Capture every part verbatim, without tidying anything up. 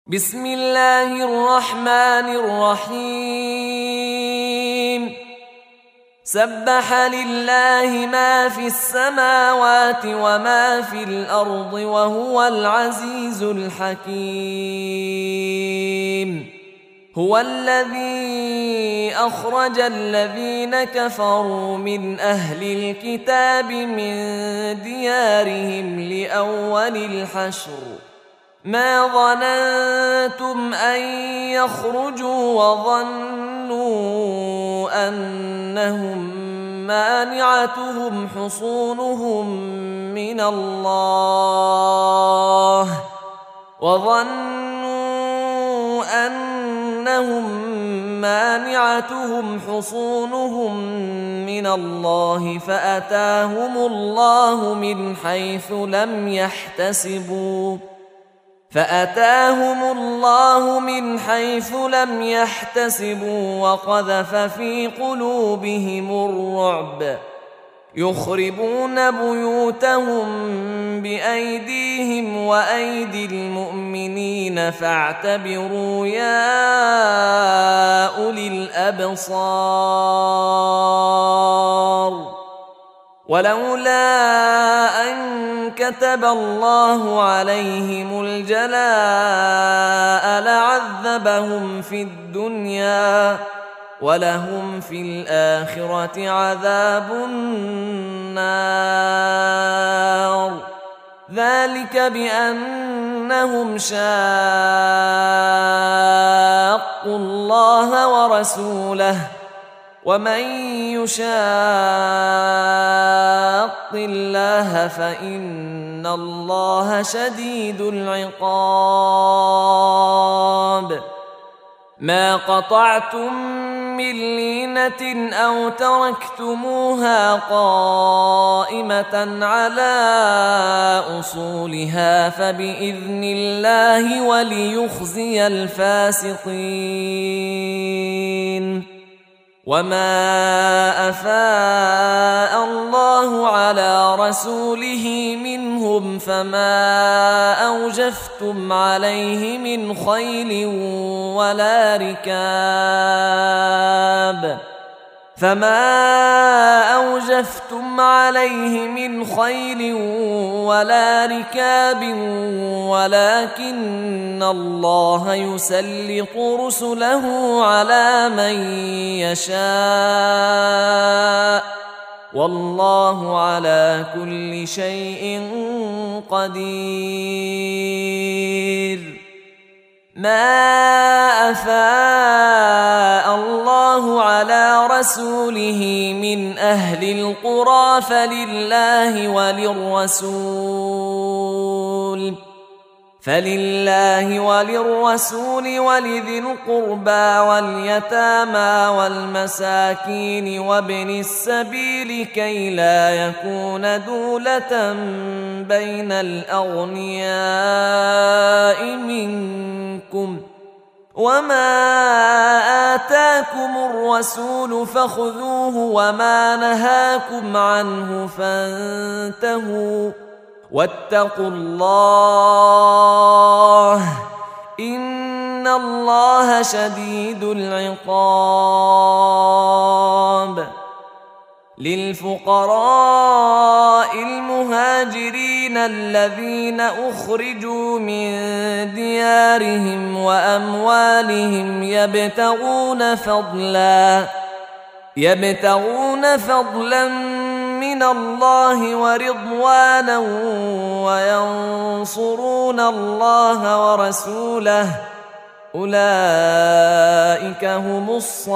بسم الله الرحمن الرحيم. سبح لله ما في السماوات وما في الأرض وهو العزيز الحكيم. هو الذي أخرج الذين كفروا من أهل الكتاب من ديارهم لأول الحشر ما ظننتم أن يخرجوا وظنوا أنهم مانعتهم حصونهم من الله وظنوا أنهم مانعتهم حصونهم من الله فأتاهم الله من حيث لم يحتسبوا فأتاهم الله من حيث لم يحتسبوا وقذف في قلوبهم الرعب يخربون بيوتهم بأيديهم وأيدي المؤمنين فاعتبروا يا أولي الأبصار. ولولا أن كتب الله عليهم الجلاء لعذبهم في الدنيا ولهم في الآخرة عذاب النار. ذلك بأنهم شاقوا الله ورسوله ومن يشاق الله فإن الله شديد العقاب. ما قطعتم من لينة أو تركتموها قائمة على أصولها فبإذن الله وليخزي الفاسقين. وما أفاء الله على رسوله منهم فما أوجفتم عليه من خيل ولا ركاب فما أوجفتم عليه من خيل ولا ركاب ولكن الله يسلط رسله على من يشاء والله على كل شيء قدير. ما أفاء الله على رسوله من أهل القرى فلله وللرسول فلله وللرسول ولذي القربى واليتامى والمساكين وابن السبيل كي لا يكون دولة بين الأغنياء منكم وما آتاكم الرسول فخذوه وما نهاكم عنه فانتهوا واتقوا الله إن الله شديد العقاب. للفقراء المهاجرين الذين أخرجوا من ديارهم وأموالهم يبتغون فضلا يبتغون فضلا من الله ورضوانا وينصرون الله ورسوله أولئك هم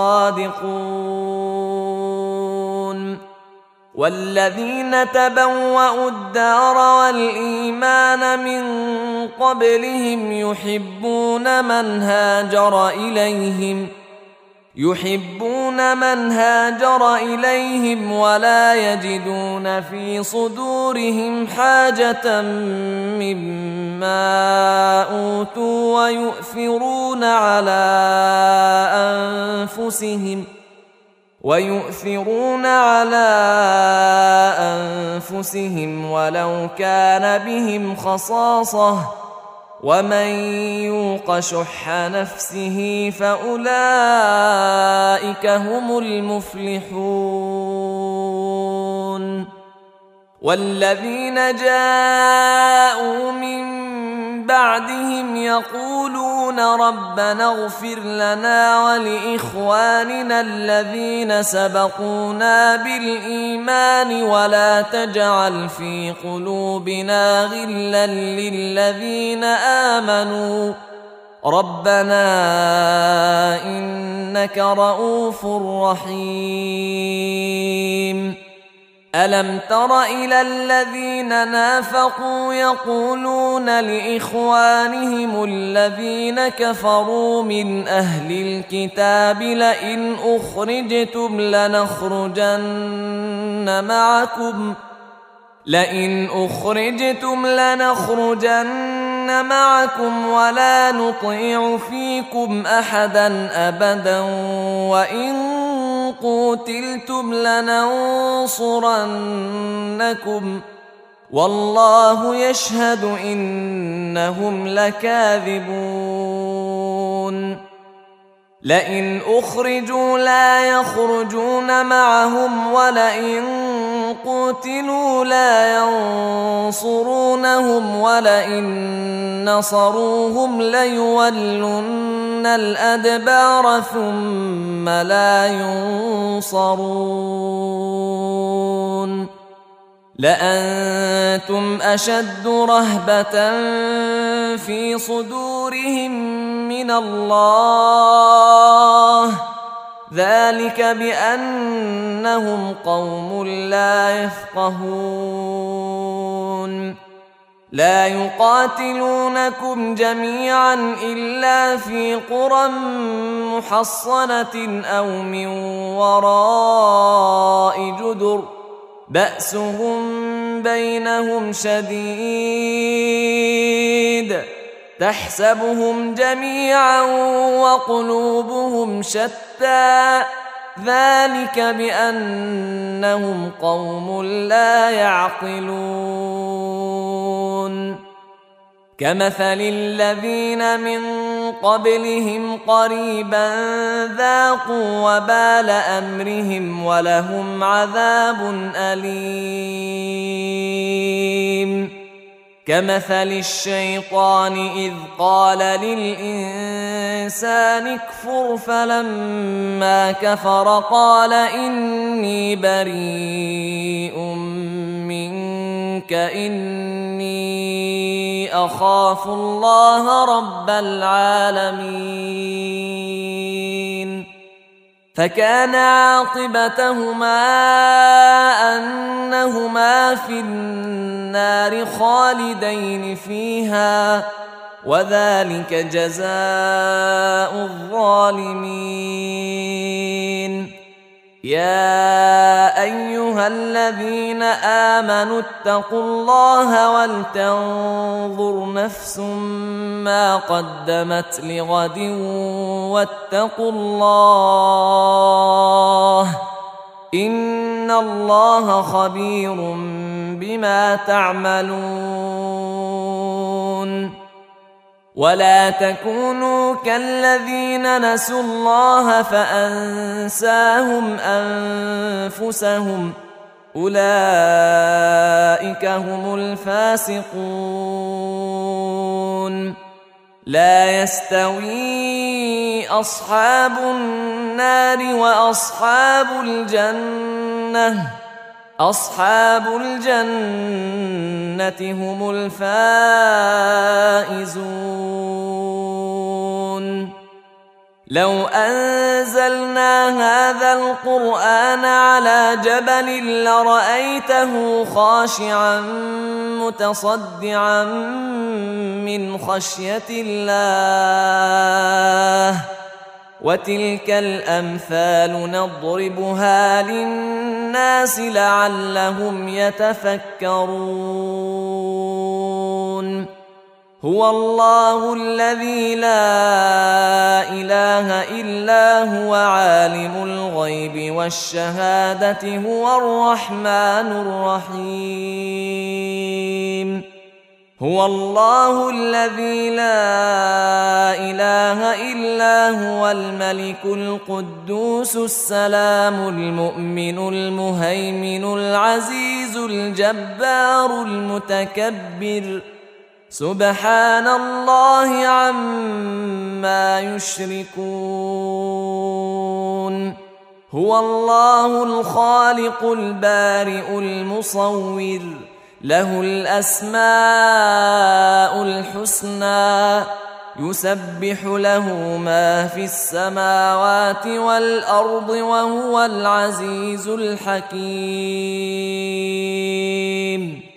الصادقون. والذين تبوأوا الدار والإيمان من قبلهم يحبون من هاجر إليهم يحبون من هاجر إليهم ولا يجدون في صدورهم حاجة مما أوتوا ويؤثرون على أنفسهم ويؤثرون على أنفسهم ولو كان بهم خصاصة ومن يوق شح نفسه فأولئك هم المفلحون. والذين جاءوا من بعدهم يقولون ربنا اغفر لنا ولإخواننا الذين سبقونا بالإيمان ولا تجعل في قلوبنا غلا للذين آمنوا ربنا إنك رؤوف رحيم. ألم تر إلى الذين نافقوا يقولون لإخوانهم الذين كفروا من أهل الكتاب لئن أخرجتم لنخرجن معكم لئن أخرجتم لنخرجن معكم ولا نطيع فيكم أحدا أبدا وإن قوتلتم لننصرنكم والله يشهد إنهم لكاذبون. لئن أخرجوا لا يخرجون معهم ولئن قوتلوا لا ينصرونهم ولئن نصروهم ليولن الأدبار ثم لا ينصرون. لأنتم أشد رهبة في صدورهم من الله ذلك بأنهم قوم لا يفقهون. لا يقاتلونكم جميعا إلا في قرى محصنة أو من وراء جدر بأسهم بينهم شديد تحسبهم جميعا وقلوبهم شتى ذلك بأنهم قوم لا يعقلون. كمثل الذين من قبلهم قريبا ذاقوا وبال أمرهم ولهم عذاب أليم. كمثل الشيطان إذ قال للإنسان اكفر فلما كفر قال إني بريء منك إني أخاف الله رب العالمين. فكان عاقبتهما أنهما في النار خالدين فيها وذلك جزاء الظالمين. يا أيها الذين آمنوا اتقوا الله ولتنظر نفس ما قدمت لغد واتقوا الله إن الله خبير بما تعملون. ولا تكونوا كالذين نسوا الله فأنساهم أنفسهم أولئك هم الفاسقون. لا يستوي أصحاب النار وأصحاب الجنة أصحاب الجنة هم الفائزون. لو أنزلنا هذا القرآن على جبل لرأيته خاشعا متصدعا من خشية الله وتلك الأمثال نضربها للناس لعلهم يتفكرون. هو الله الذي لا إله إلا هو عالم الغيب والشهادة هو الرحمن الرحيم. هو الله الذي لا إله إلا هو الملك القدوس السلام المؤمن المهيمن العزيز الجبار المتكبر سبحان الله عما يشركون هو الله الخالق البارئ المصور له الأسماء الحسنى يسبح له ما في السماوات والأرض وهو العزيز الحكيم